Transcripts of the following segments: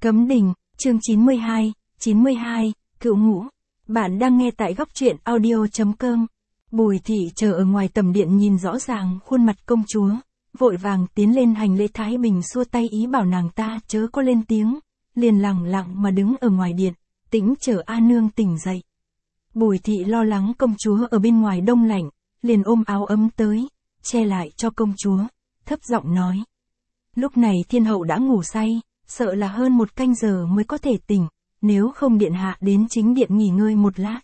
Cấm đình, chương 92, cựu ngũ. Bạn đang nghe tại góc truyện audio.com. Bùi thị chờ ở ngoài tầm điện nhìn rõ ràng khuôn mặt công chúa, vội vàng tiến lên hành lễ. Thái Bình xua tay ý bảo nàng ta chớ có lên tiếng, liền lẳng lặng mà đứng ở ngoài điện, tĩnh chờ A Nương tỉnh dậy. Bùi thị lo lắng công chúa ở bên ngoài đông lạnh, liền ôm áo ấm tới, che lại cho công chúa, thấp giọng nói. Lúc này thiên hậu đã ngủ say, sợ là hơn 1 canh giờ mới có thể tỉnh, nếu không điện hạ đến chính điện nghỉ ngơi một lát.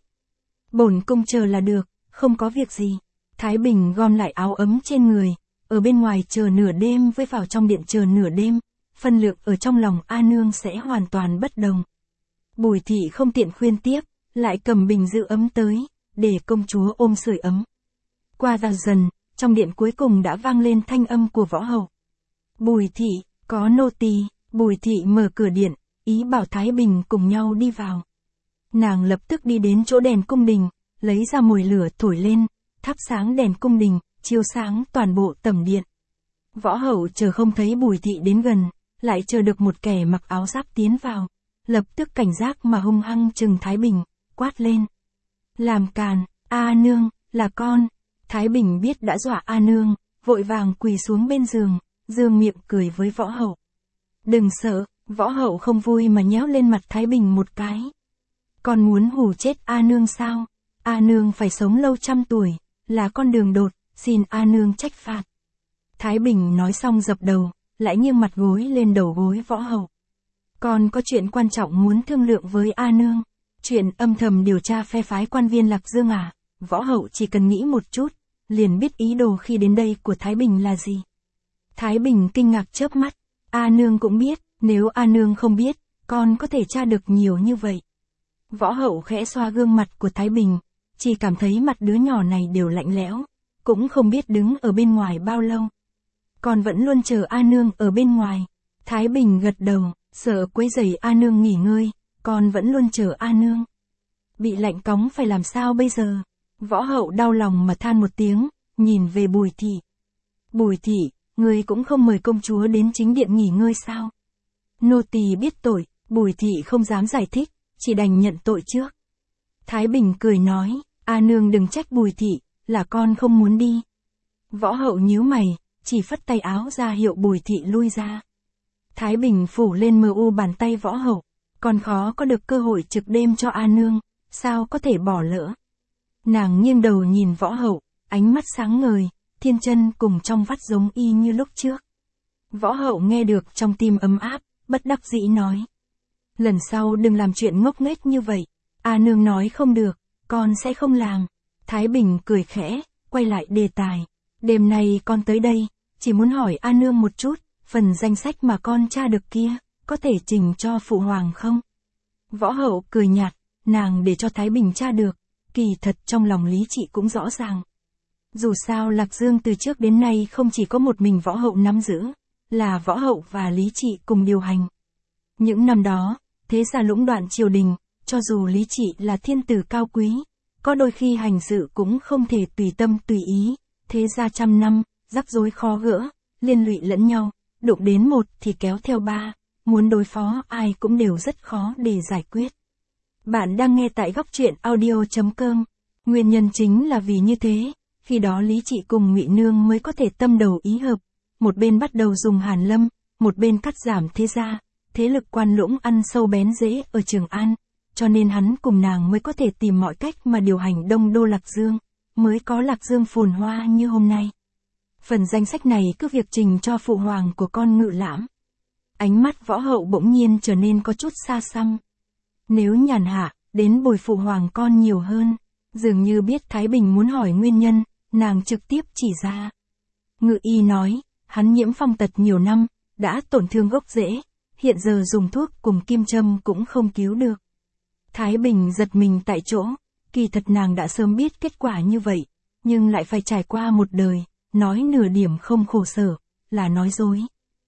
Bổn cung chờ là được, không có việc gì. Thái Bình gom lại áo ấm trên người, ở bên ngoài chờ nửa đêm với vào trong điện chờ nửa đêm, phân lượng ở trong lòng A Nương sẽ hoàn toàn bất đồng. Bùi thị không tiện khuyên tiếp, lại cầm bình giữ ấm tới, để công chúa ôm sưởi ấm. Qua dần, trong điện cuối cùng đã vang lên thanh âm của võ hậu. Bùi thị, có nô tỳ. Bùi thị mở cửa điện, ý bảo Thái Bình cùng nhau đi vào. Nàng lập tức đi đến chỗ đèn cung đình, lấy ra mồi lửa thổi lên, thắp sáng đèn cung đình, chiếu sáng toàn bộ tầm điện. Võ hậu chờ không thấy Bùi thị đến gần, lại chờ được một kẻ mặc áo giáp tiến vào, lập tức cảnh giác mà hung hăng trừng Thái Bình, quát lên. Làm càn, A Nương, là con. Thái Bình biết đã dọa A Nương, vội vàng quỳ xuống bên giường, dương miệng cười với võ hậu. Đừng sợ, võ hậu không vui mà nhéo lên mặt Thái Bình một cái. Con muốn hù chết A Nương sao? A Nương phải sống lâu 100 tuổi, là con đường đột, xin A Nương trách phạt. Thái Bình nói xong dập đầu, lại nghiêng mặt gối lên đầu gối võ hậu. Con có chuyện quan trọng muốn thương lượng với A Nương. Chuyện âm thầm điều tra phe phái quan viên Lạc Dương à? Võ hậu chỉ cần nghĩ một chút, liền biết ý đồ khi đến đây của Thái Bình là gì. Thái Bình kinh ngạc chớp mắt. A Nương cũng biết, nếu A Nương không biết, con có thể tra được nhiều như vậy. Võ hậu khẽ xoa gương mặt của Thái Bình, chỉ cảm thấy mặt đứa nhỏ này đều lạnh lẽo, cũng không biết đứng ở bên ngoài bao lâu. Con vẫn luôn chờ A Nương ở bên ngoài. Thái Bình gật đầu, sợ quấy rầy A Nương nghỉ ngơi, con vẫn luôn chờ A Nương. Bị lạnh cóng phải làm sao bây giờ? Võ hậu đau lòng mà than một tiếng, nhìn về Bùi thị. Bùi thị, ngươi cũng không mời công chúa đến chính điện nghỉ ngơi sao? Nô tỳ biết tội, Bùi thị không dám giải thích, chỉ đành nhận tội trước. Thái Bình cười nói, A Nương đừng trách Bùi thị, là con không muốn đi. Võ hậu nhíu mày, chỉ phất tay áo ra hiệu Bùi thị lui ra. Thái Bình phủ lên mờ u bàn tay võ hậu, còn khó có được cơ hội trực đêm cho A Nương, sao có thể bỏ lỡ. Nàng nghiêng đầu nhìn võ hậu, ánh mắt sáng ngời, thiên chân cùng trong vắt giống y như lúc trước. Võ hậu nghe được trong tim ấm áp, bất đắc dĩ nói. Lần sau đừng làm chuyện ngốc nghếch như vậy. A Nương nói không được, con sẽ không làm. Thái Bình cười khẽ, quay lại đề tài. Đêm nay con tới đây, chỉ muốn hỏi A Nương một chút, phần danh sách mà con tra được kia, có thể trình cho phụ hoàng không? Võ hậu cười nhạt, nàng để cho Thái Bình tra được, kỳ thật trong lòng Lý Trị cũng rõ ràng. Dù sao Lạc Dương từ trước đến nay không chỉ có một mình võ hậu nắm giữ, là võ hậu và Lý Trị cùng điều hành. Những năm đó, thế gia lũng đoạn triều đình, cho dù Lý Trị là thiên tử cao quý, có đôi khi hành sự cũng không thể tùy tâm tùy ý, thế gia 100 năm, rắc rối khó gỡ, liên lụy lẫn nhau, đụng đến một thì kéo theo 3, muốn đối phó ai cũng đều rất khó để giải quyết. Bạn đang nghe tại góc truyện audio.com. Nguyên nhân chính là vì như thế, khi đó Lý Trị cùng Ngụy Nương mới có thể tâm đầu ý hợp, một bên bắt đầu dùng Hàn Lâm, một bên cắt giảm thế gia, thế lực quan lũng ăn sâu bén rễ ở Trường An, cho nên hắn cùng nàng mới có thể tìm mọi cách mà điều hành đông đô Lạc Dương, mới có Lạc Dương phồn hoa như hôm nay. Phần danh sách này cứ việc trình cho phụ hoàng của con Ngự Lãm. Ánh mắt võ hậu bỗng nhiên trở nên có chút xa xăm. Nếu nhàn hạ, đến bồi phụ hoàng con nhiều hơn, dường như biết Thái Bình muốn hỏi nguyên nhân, nàng trực tiếp chỉ ra. Ngự y nói, hắn nhiễm phong tật nhiều năm, đã tổn thương gốc rễ, hiện giờ dùng thuốc cùng kim châm cũng không cứu được. Thái Bình giật mình tại chỗ, kỳ thật nàng đã sớm biết kết quả như vậy, nhưng lại phải trải qua một đời, nói nửa điểm không khổ sở, là nói dối.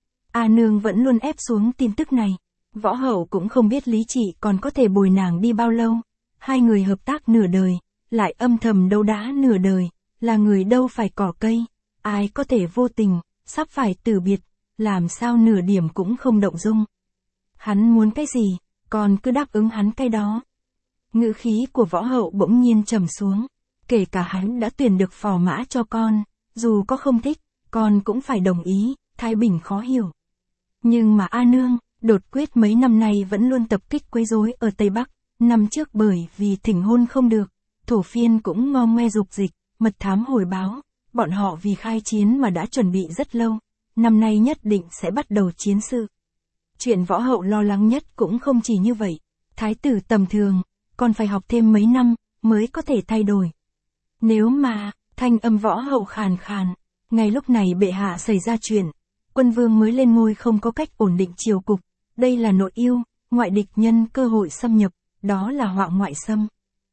A Nương vẫn luôn ép xuống tin tức này, võ hậu cũng không biết Lý Trị còn có thể bồi nàng đi bao lâu, hai người hợp tác nửa đời, lại âm thầm đấu đá nửa đời, là người đâu phải cỏ cây, ai có thể vô tình, sắp phải từ biệt, làm sao nửa điểm cũng không động dung. Hắn muốn cái gì, con cứ đáp ứng hắn cái đó. Ngữ khí của võ hậu bỗng nhiên trầm xuống. Kể cả hắn đã tuyển được phò mã cho con, dù có không thích, con cũng phải đồng ý. Thái Bình khó hiểu. Nhưng mà A Nương, đột quyết mấy năm nay vẫn luôn tập kích quấy rối ở Tây Bắc. Năm trước bởi vì thỉnh hôn không được, thổ phiên cũng ngo ngoe dục dịch, mật thám hồi báo, bọn họ vì khai chiến mà đã chuẩn bị rất lâu, năm nay nhất định sẽ bắt đầu chiến sự. Chuyện võ hậu lo lắng nhất cũng không chỉ như vậy, thái tử tầm thường, còn phải học thêm mấy năm, mới có thể thay đổi. Nếu mà, thanh âm võ hậu khàn khàn, ngay lúc này bệ hạ xảy ra chuyện, quân vương mới lên ngôi không có cách ổn định triều cục, đây là nội yêu, ngoại địch nhân cơ hội xâm nhập, đó là họa ngoại xâm.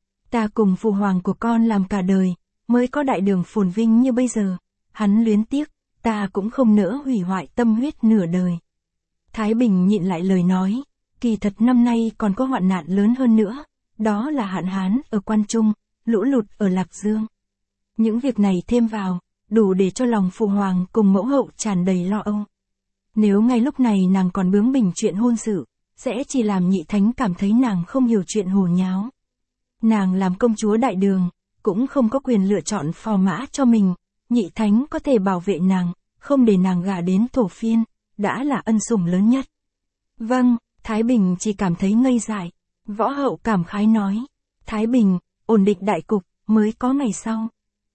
Ta cùng phụ hoàng của con làm cả đời, mới có đại đường phồn vinh như bây giờ, hắn luyến tiếc, ta cũng không nỡ hủy hoại tâm huyết nửa đời. Thái Bình nhịn lại lời nói, kỳ thật năm nay còn có hoạn nạn lớn hơn nữa, đó là hạn hán ở Quan Trung, lũ lụt ở Lạc Dương. Những việc này thêm vào, đủ để cho lòng phụ hoàng cùng mẫu hậu tràn đầy lo âu. Nếu ngay lúc này nàng còn bướng bỉnh chuyện hôn sự, sẽ chỉ làm nhị thánh cảm thấy nàng không hiểu chuyện hồ nháo. Nàng làm công chúa đại đường, cũng không có quyền lựa chọn phò mã cho mình, nhị thánh có thể bảo vệ nàng, không để nàng gả đến thổ phiên, đã là ân sủng lớn nhất. Vâng, Thái Bình chỉ cảm thấy ngây dại. Võ hậu cảm khái nói, Thái Bình, ổn định đại cục, mới có ngày sau.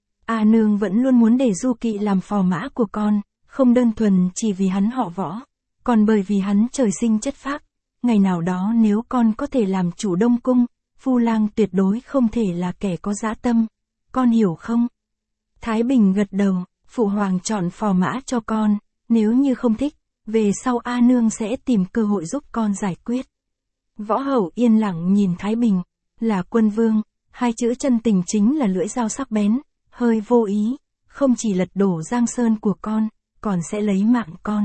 A Nương vẫn luôn muốn để Du Kỵ làm phò mã của con, không đơn thuần chỉ vì hắn họ Võ, còn bởi vì hắn trời sinh chất phác. Ngày nào đó nếu con có thể làm chủ Đông Cung, Phu Lang tuyệt đối không thể là kẻ có dã tâm, con hiểu không? Thái Bình gật đầu, phụ hoàng chọn phò mã cho con, nếu như không thích, về sau A Nương sẽ tìm cơ hội giúp con giải quyết. Võ hậu yên lặng nhìn Thái Bình, là quân vương, hai chữ chân tình chính là lưỡi dao sắc bén, hơi vô ý, không chỉ lật đổ Giang Sơn của con, còn sẽ lấy mạng con.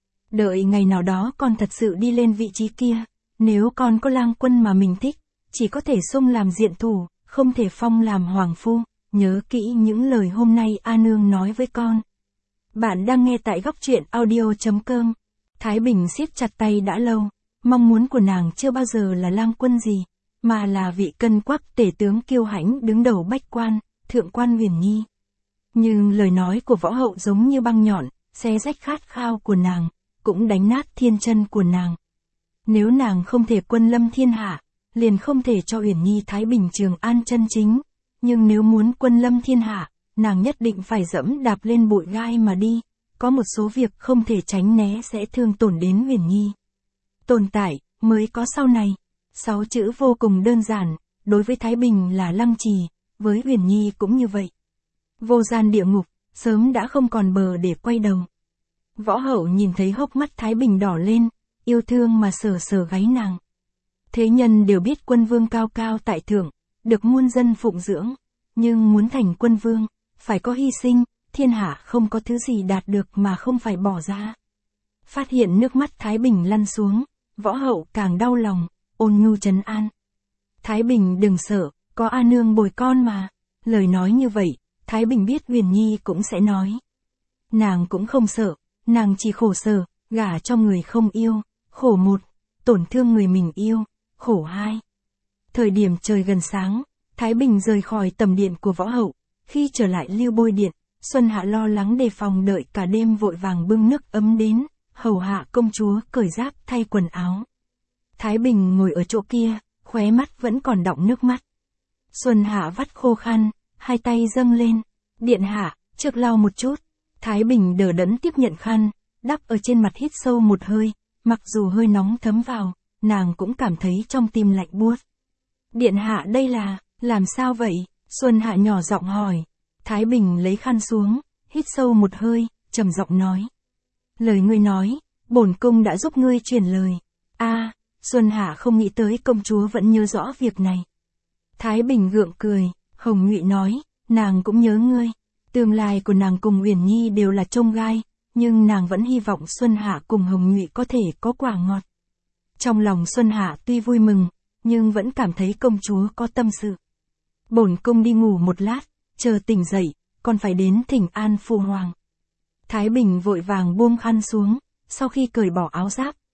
Đợi ngày nào đó con thật sự đi lên vị trí kia, nếu con có lang quân mà mình thích, chỉ có thể xung làm diện thủ, không thể phong làm hoàng phu, nhớ kỹ những lời hôm nay A Nương nói với con. Bạn đang nghe tại góc truyện audio.com. Thái Bình siết chặt tay đã lâu, mong muốn của nàng chưa bao giờ là lang quân gì, mà là vị cân quắc tể tướng kiêu hãnh đứng đầu bách quan, thượng quan Huyền Nhi. Nhưng lời nói của võ hậu giống như băng nhọn, xé rách khát khao của nàng, cũng đánh nát thiên chân của nàng. Nếu nàng không thể quân lâm thiên hạ, liền không thể cho Uyển Nhi Thái Bình Trường An chân chính, nhưng nếu muốn quân lâm thiên hạ, nàng nhất định phải dẫm đạp lên bụi gai mà đi, có một số việc không thể tránh né sẽ thương tổn đến Uyển Nhi. Tồn tại, mới có sau này. 6 chữ vô cùng đơn giản, đối với Thái Bình là lăng trì, với Uyển Nhi cũng như vậy. Vô gian địa ngục, sớm đã không còn bờ để quay đầu. Võ hậu nhìn thấy hốc mắt Thái Bình đỏ lên, yêu thương mà sờ sờ gáy nàng. Thế nhân đều biết quân vương cao cao tại thượng, được muôn dân phụng dưỡng, nhưng muốn thành quân vương, phải có hy sinh, thiên hạ không có thứ gì đạt được mà không phải bỏ ra. Phát hiện nước mắt Thái Bình lăn xuống, võ hậu càng đau lòng, ôn nhu trấn an. Thái Bình đừng sợ, có A Nương bồi con mà. Lời nói như vậy, Thái Bình biết Huyền Nhi cũng sẽ nói. Nàng cũng không sợ, nàng chỉ khổ sở, gả cho người không yêu, khổ một, tổn thương người mình yêu, khổ hai. Thời điểm trời gần sáng, Thái Bình rời khỏi tầm điện của võ hậu, khi trở lại Lưu Bôi điện, Xuân Hạ lo lắng đề phòng đợi cả đêm vội vàng bưng nước ấm đến, hầu hạ công chúa cởi giáp thay quần áo. Thái Bình ngồi ở chỗ kia, khóe mắt vẫn còn đọng nước mắt. Xuân Hạ vắt khô khăn, hai tay dâng lên, điện hạ, trước lau một chút. Thái Bình đờ đẫn tiếp nhận khăn, đắp ở trên mặt hít sâu một hơi, mặc dù hơi nóng thấm vào, nàng cũng cảm thấy trong tim lạnh buốt. Điện hạ đây là, làm sao vậy? Xuân Hạ nhỏ giọng hỏi. Thái Bình lấy khăn xuống, hít sâu một hơi, trầm giọng nói. Lời ngươi nói, bổn cung đã giúp ngươi truyền lời. Xuân Hạ không nghĩ tới công chúa vẫn nhớ rõ việc này. Thái Bình gượng cười, Hồng Nhụy nói, nàng cũng nhớ ngươi. Tương lai của nàng cùng Uyển Nhi đều là chông gai, nhưng nàng vẫn hy vọng Xuân Hạ cùng Hồng Nhụy có thể có quả ngọt. Trong lòng Xuân Hạ tuy vui mừng, nhưng vẫn cảm thấy công chúa có tâm sự. Bổn cung đi ngủ một lát, chờ tỉnh dậy, còn phải đến thỉnh an phu hoàng. Thái Bình vội vàng buông khăn xuống, sau khi cởi bỏ áo giáp,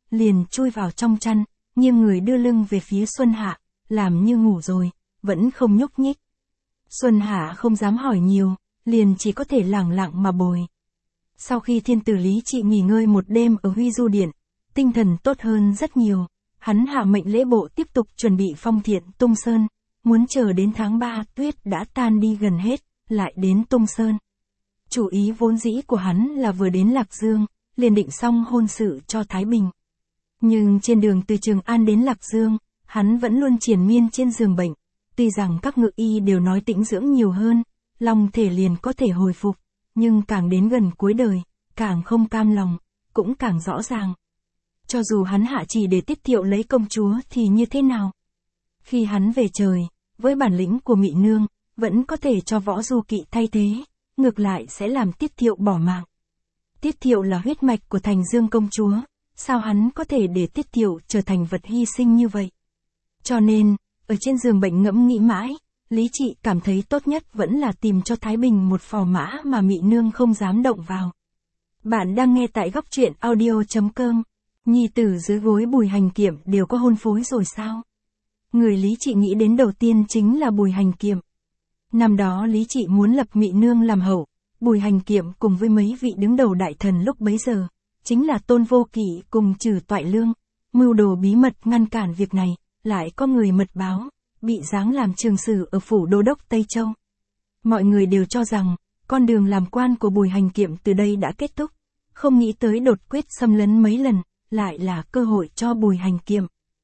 liền chui vào trong chăn, nghiêng người đưa lưng về phía Xuân Hạ, làm như ngủ rồi, vẫn không nhúc nhích. Xuân Hạ không dám hỏi nhiều, liền chỉ có thể lẳng lặng mà bồi. Sau khi thiên tử Lý Trị nghỉ ngơi một đêm ở Huy Du Điện, tinh thần tốt hơn rất nhiều, hắn hạ mệnh lễ bộ tiếp tục chuẩn bị phong thiện Tung Sơn, muốn chờ đến tháng 3 tuyết đã tan đi gần hết, lại đến Tung Sơn. Chủ ý vốn dĩ của hắn là vừa đến Lạc Dương, liền định xong hôn sự cho Thái Bình. Nhưng trên đường từ Trường An đến Lạc Dương, hắn vẫn luôn triền miên trên giường bệnh, tuy rằng các ngự y đều nói tĩnh dưỡng nhiều hơn, lòng thể liền có thể hồi phục, nhưng càng đến gần cuối đời, càng không cam lòng, cũng càng rõ ràng. Cho dù hắn hạ chỉ để Tiết Thiệu lấy công chúa thì như thế nào? Khi hắn về trời, với bản lĩnh của Mị Nương, vẫn có thể cho Võ Du Kỵ thay thế, ngược lại sẽ làm Tiết Thiệu bỏ mạng. Tiết Thiệu là huyết mạch của Thành Dương công chúa, sao hắn có thể để Tiết Thiệu trở thành vật hy sinh như vậy? Cho nên, ở trên giường bệnh ngẫm nghĩ mãi, Lý Trị cảm thấy tốt nhất vẫn là tìm cho Thái Bình một phò mã mà Mị Nương không dám động vào. Bạn đang nghe tại góc truyện audio.com. Nhi tử dưới gối Bùi Hành Kiệm đều có hôn phối rồi sao? Người Lý Trị nghĩ đến đầu tiên chính là Bùi Hành Kiệm. Năm đó Lý Trị muốn lập Mị Nương làm hậu, Bùi Hành Kiệm cùng với mấy vị đứng đầu đại thần lúc bấy giờ, chính là Tôn Vô Kỵ cùng Trừ Toại Lương, mưu đồ bí mật ngăn cản việc này, lại có người mật báo, bị giáng làm trường sử ở phủ đô đốc Tây Châu. Mọi người đều cho rằng, con đường làm quan của Bùi Hành Kiệm từ đây đã kết thúc, không nghĩ tới đột quyết xâm lấn mấy lần, lại là cơ hội cho Bùi Hành Kiệm.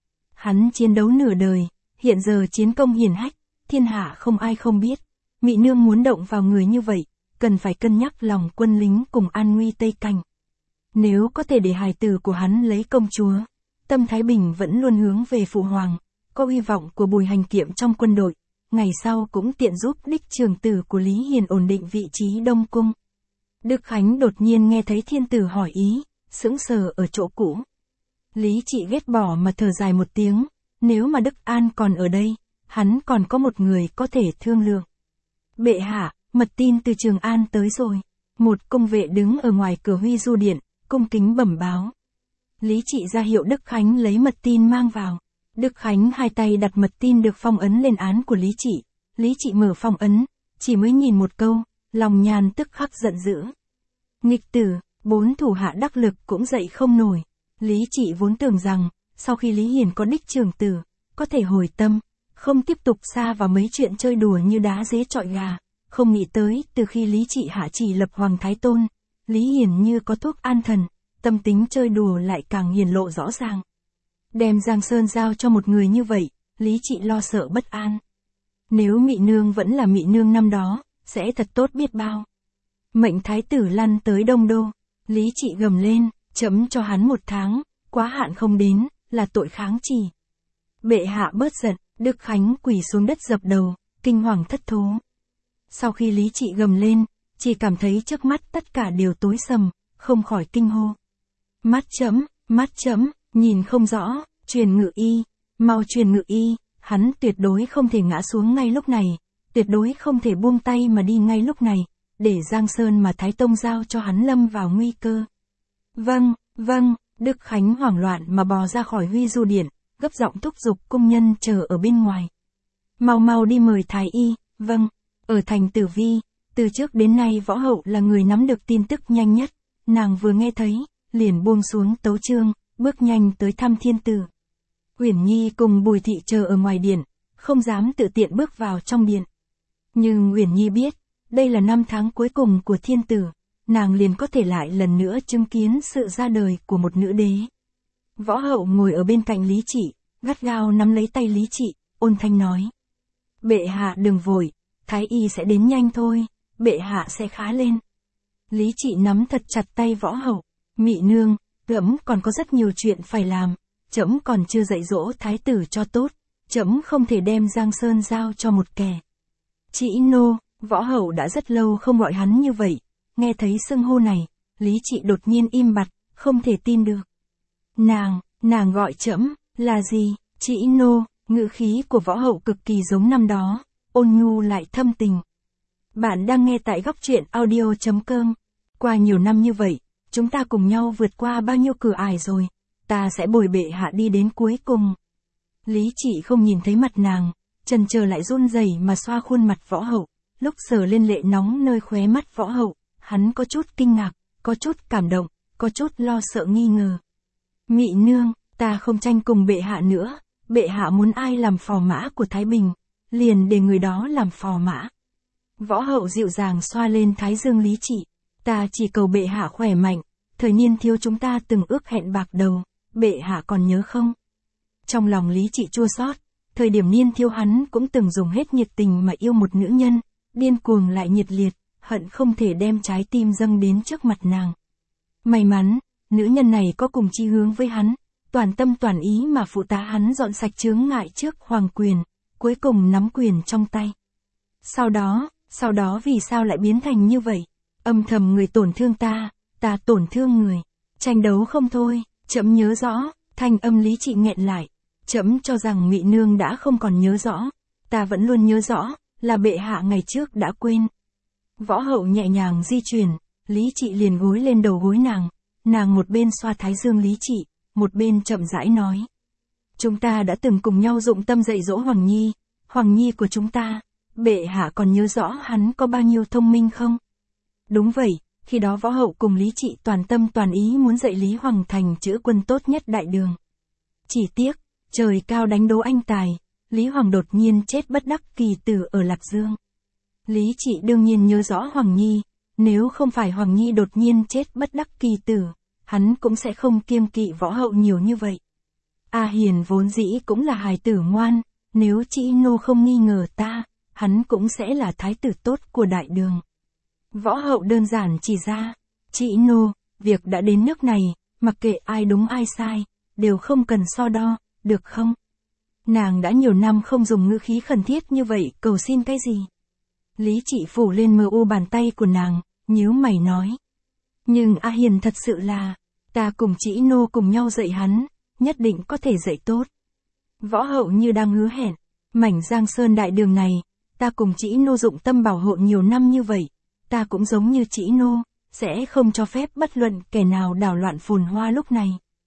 Hắn chiến đấu nửa đời, hiện giờ chiến công hiển hách, thiên hạ không ai không biết, Mị Nương muốn động vào người như vậy, cần phải cân nhắc lòng quân lính cùng an nguy Tây Cảnh. Nếu có thể để hài tử của hắn lấy công chúa, tâm Thái Bình vẫn luôn hướng về phụ hoàng, có hy vọng của Bùi Hành Kiệm trong quân đội, ngày sau cũng tiện giúp đích trường tử của Lý Hiền ổn định vị trí Đông Cung. Đức Khánh đột nhiên nghe thấy thiên tử hỏi ý, sững sờ ở chỗ cũ. Lý Trị ghét bỏ mà thở dài một tiếng, nếu mà Đức An còn ở đây, hắn còn có một người có thể thương lượng. Bệ hạ, mật tin từ Trường An tới rồi. Một cung vệ đứng ở ngoài cửa Huy Du Điện, cung kính bẩm báo. Lý Trị ra hiệu Đức Khánh lấy mật tin mang vào. Đức Khánh hai tay đặt mật tin được phong ấn lên án của Lý Trị. Lý Trị mở phong ấn, chỉ mới nhìn một câu, lòng nhàn tức khắc giận dữ. Nghịch tử, 4 thủ hạ đắc lực cũng dậy không nổi. Lý Trị vốn tưởng rằng, sau khi Lý Hiền có đích trưởng tử, có thể hồi tâm, không tiếp tục xa vào mấy chuyện chơi đùa như đá dế chọi gà. Không nghĩ tới, từ khi Lý Trị hạ chỉ lập Hoàng Thái Tôn, Lý Hiền như có thuốc an thần, tâm tính chơi đùa lại càng hiển lộ rõ ràng. Đem Giang Sơn giao cho một người như vậy, Lý Trị lo sợ bất an. Nếu Mị Nương vẫn là Mị Nương năm đó, sẽ thật tốt biết bao. Mệnh thái tử lăn tới Đông Đô, Lý Trị gầm lên, chấm cho hắn 1 tháng, quá hạn không đến, là tội kháng chỉ. Bệ hạ bớt giận, Đức Khánh quỳ xuống đất dập đầu, kinh hoàng thất thố. Sau khi Lý Trị gầm lên, chỉ cảm thấy trước mắt tất cả đều tối sầm, không khỏi kinh hô. Mắt chấm, nhìn không rõ, truyền ngự y, mau truyền ngự y, hắn tuyệt đối không thể ngã xuống ngay lúc này, tuyệt đối không thể buông tay mà đi ngay lúc này, để Giang Sơn mà Thái Tông giao cho hắn lâm vào nguy cơ. Vâng, Đức Khánh hoảng loạn mà bò ra khỏi Huy Du Điện, gấp giọng thúc giục cung nhân chờ ở bên ngoài. Mau đi mời Thái Y, vâng. Ở thành Tử Vi, từ trước đến nay Võ Hậu là người nắm được tin tức nhanh nhất, nàng vừa nghe thấy, liền buông xuống tấu chương, bước nhanh tới thăm thiên tử. Uyển Nhi cùng Bùi Thị chờ ở ngoài điện, không dám tự tiện bước vào trong điện. Nhưng Uyển Nhi biết, đây là 5 tháng cuối cùng của thiên tử, nàng liền có thể lại lần nữa chứng kiến sự ra đời của một nữ đế. Võ Hậu ngồi ở bên cạnh Lý Trị, gắt gao nắm lấy tay Lý Trị, ôn thanh nói. Bệ hạ đừng vội, Thái Y sẽ đến nhanh thôi, bệ hạ sẽ khá lên. Lý Trị nắm thật chặt tay Võ Hậu. Mị Nương, trẫm còn có rất nhiều chuyện phải làm, trẫm còn chưa dạy dỗ thái tử cho tốt, trẫm không thể đem Giang Sơn giao cho một kẻ. Trĩ nô, Võ Hậu đã rất lâu không gọi hắn như vậy, nghe thấy xưng hô này, Lý Trị đột nhiên im bặt, không thể tin được. Nàng gọi trẫm, là gì? Trĩ nô, ngữ khí của Võ Hậu cực kỳ giống năm đó, ôn nhu lại thâm tình. Bạn đang nghe tại góc truyện audio.com. Qua nhiều năm như vậy, chúng ta cùng nhau vượt qua bao nhiêu cửa ải rồi, ta sẽ bồi bệ hạ đi đến cuối cùng. Lý Trị không nhìn thấy mặt nàng, chần chờ lại run rẩy mà xoa khuôn mặt võ hậu, lúc sờ lên lệ nóng nơi khóe mắt võ hậu, hắn có chút kinh ngạc, có chút cảm động, có chút lo sợ nghi ngờ. Mị nương, ta không tranh cùng bệ hạ nữa, bệ hạ muốn ai làm phò mã của Thái Bình, liền để người đó làm phò mã. Võ hậu dịu dàng xoa lên thái dương Lý Trị, ta chỉ cầu bệ hạ khỏe mạnh, thời niên thiếu chúng ta từng ước hẹn bạc đầu, bệ hạ còn nhớ không? Trong lòng Lý Trị chua xót, thời điểm niên thiếu hắn cũng từng dùng hết nhiệt tình mà yêu một nữ nhân, điên cuồng lại nhiệt liệt, hận không thể đem trái tim dâng đến trước mặt nàng. May mắn, nữ nhân này có cùng chí hướng với hắn, toàn tâm toàn ý mà phụ tá hắn dọn sạch chướng ngại trước hoàng quyền, cuối cùng nắm quyền trong tay. Sau đó vì sao lại biến thành như vậy? Âm thầm người tổn thương ta tổn thương người. Tranh đấu không thôi, trẫm nhớ rõ, thanh âm Lý Trị nghẹn lại. Trẫm cho rằng Mị nương đã không còn nhớ rõ, ta vẫn luôn nhớ rõ, là bệ hạ ngày trước đã quên. Võ hậu nhẹ nhàng di chuyển, Lý Trị liền gối lên đầu gối nàng một bên xoa thái dương Lý Trị, một bên chậm rãi nói. Chúng ta đã từng cùng nhau dụng tâm dạy dỗ Hoàng Nhi của chúng ta, bệ hạ còn nhớ rõ hắn có bao nhiêu thông minh không? Đúng vậy, khi đó võ hậu cùng Lý Trị toàn tâm toàn ý muốn dạy Lý Hoàng thành chữ quân tốt nhất đại đường. Chỉ tiếc, trời cao đánh đố anh tài, Lý Hoàng đột nhiên chết bất đắc kỳ tử ở Lạc Dương. Lý Trị đương nhiên nhớ rõ Hoàng Nhi, nếu không phải Hoàng Nhi đột nhiên chết bất đắc kỳ tử, hắn cũng sẽ không kiêng kỵ võ hậu nhiều như vậy. A Hiền vốn dĩ cũng là hài tử ngoan, nếu Trĩ Nô không nghi ngờ ta, hắn cũng sẽ là thái tử tốt của đại đường. Võ hậu đơn giản chỉ ra, Trĩ Nô, việc đã đến nước này, mặc kệ ai đúng ai sai, đều không cần so đo, được không? Nàng đã nhiều năm không dùng ngữ khí khẩn thiết như vậy, cầu xin cái gì? Lý Trị phủ lên mờ u bàn tay của nàng, nhíu mày nói. Nhưng A Hiền thật sự là, ta cùng Trĩ Nô cùng nhau dạy hắn, nhất định có thể dạy tốt. Võ hậu như đang hứa hẹn, mảnh Giang Sơn đại đường này, ta cùng Trĩ Nô dụng tâm bảo hộ nhiều năm như vậy, ta cũng giống như Trĩ Nô, sẽ không cho phép bất luận kẻ nào đảo loạn phồn hoa lúc này.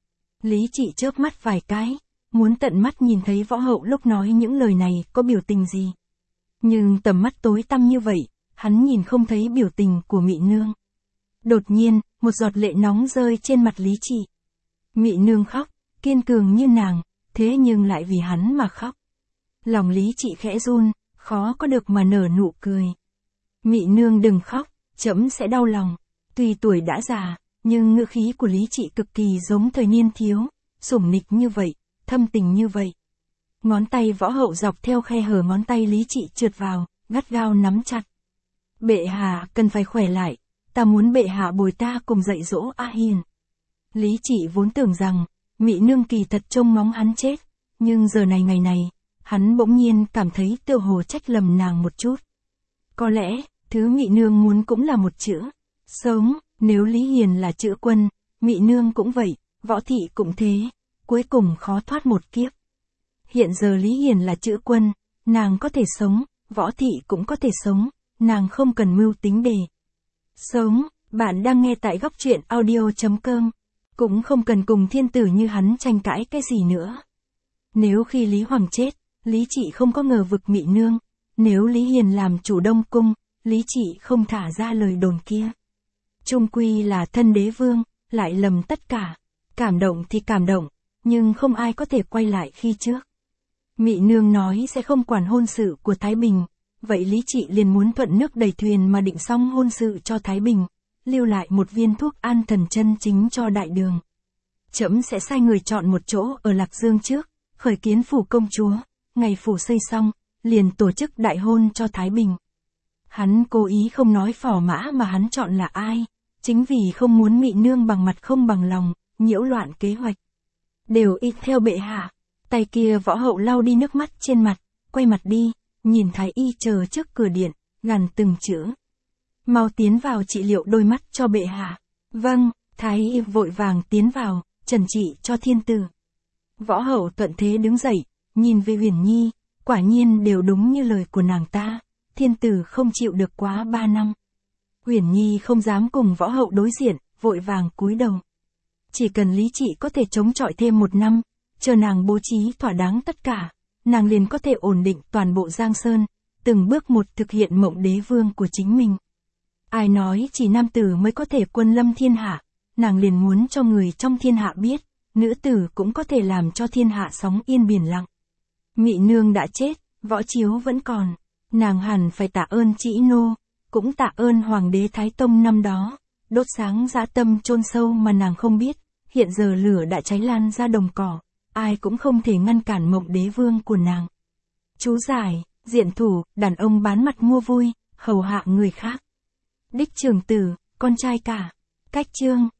Lý Trị chớp mắt vài cái, muốn tận mắt nhìn thấy võ hậu lúc nói những lời này có biểu tình gì. Nhưng tầm mắt tối tăm như vậy, hắn nhìn không thấy biểu tình của Mị nương. Đột nhiên, một giọt lệ nóng rơi trên mặt Lý Trị. Mị nương khóc, kiên cường như nàng, thế nhưng lại vì hắn mà khóc. Lòng Lý Trị khẽ run, khó có được mà nở nụ cười. Mị nương đừng khóc, trẫm sẽ đau lòng. Tuy tuổi đã già, nhưng ngữ khí của Lý Trị cực kỳ giống thời niên thiếu, sủng nịch như vậy, thâm tình như vậy. Ngón tay võ hậu dọc theo khe hở ngón tay Lý Trị trượt vào, gắt gao nắm chặt. Bệ hạ cần phải khỏe lại, ta muốn bệ hạ bồi ta cùng dạy dỗ A Hiền. Lý Trị vốn tưởng rằng, Mị nương kỳ thật trông ngóng hắn chết, nhưng giờ này ngày này, hắn bỗng nhiên cảm thấy tựa hồ trách lầm nàng một chút. Có lẽ, thứ Mị nương muốn cũng là một chữ, sống, nếu Lý Hiền là chữ quân, Mị nương cũng vậy, Võ Thị cũng thế, cuối cùng khó thoát một kiếp. Hiện giờ Lý Hiền là chữ quân, nàng có thể sống, Võ Thị cũng có thể sống, nàng không cần mưu tính để sống. Bạn đang nghe tại góc truyện audio.com, cũng không cần cùng thiên tử như hắn tranh cãi cái gì nữa. Nếu khi Lý Hoàng chết, Lý Trị không có ngờ vực Mị nương, nếu Lý Hiền làm chủ Đông Cung, Lý Trị không thả ra lời đồn kia. Chung quy là thân đế vương, lại lầm tất cả. Cảm động thì cảm động, nhưng không ai có thể quay lại khi trước. Mị nương nói sẽ không quản hôn sự của Thái Bình, vậy Lý Trị liền muốn thuận nước đẩy thuyền mà định xong hôn sự cho Thái Bình, lưu lại một viên thuốc an thần chân chính cho đại đường. Trẫm sẽ sai người chọn một chỗ ở Lạc Dương trước, khởi kiến phủ công chúa, ngày phủ xây xong, liền tổ chức đại hôn cho Thái Bình. Hắn cố ý không nói phò mã mà hắn chọn là ai, chính vì không muốn Mị nương bằng mặt không bằng lòng, nhiễu loạn kế hoạch. Đều y theo bệ hạ. Tay kia võ hậu lau đi nước mắt trên mặt, quay mặt đi, nhìn Thái y chờ trước cửa điện, gằn từng chữ. Mau tiến vào trị liệu đôi mắt cho bệ hạ. Vâng, Thái y vội vàng tiến vào, trần trị cho thiên tử. Võ hậu thuận thế đứng dậy, nhìn về Huyền Nhi, quả nhiên đều đúng như lời của nàng ta, thiên tử không chịu được quá 3 năm. Huyền Nhi không dám cùng võ hậu đối diện, vội vàng cúi đầu. Chỉ cần lý trị có thể chống chọi thêm 1 năm, chờ nàng bố trí thỏa đáng tất cả, nàng liền có thể ổn định toàn bộ Giang Sơn, từng bước một thực hiện mộng đế vương của chính mình. Ai nói chỉ nam tử mới có thể quân lâm thiên hạ, nàng liền muốn cho người trong thiên hạ biết, nữ tử cũng có thể làm cho thiên hạ sóng yên biển lặng. Mị nương đã chết, võ chiếu vẫn còn, nàng hẳn phải tạ ơn Trĩ Nô, cũng tạ ơn Hoàng đế Thái Tông năm đó, đốt sáng dã tâm chôn sâu mà nàng không biết, hiện giờ lửa đã cháy lan ra đồng cỏ, ai cũng không thể ngăn cản mộng đế vương của nàng. Chú giải, diện thủ, đàn ông bán mặt mua vui, hầu hạ người khác. Đích trưởng tử, con trai cả. Cách chương.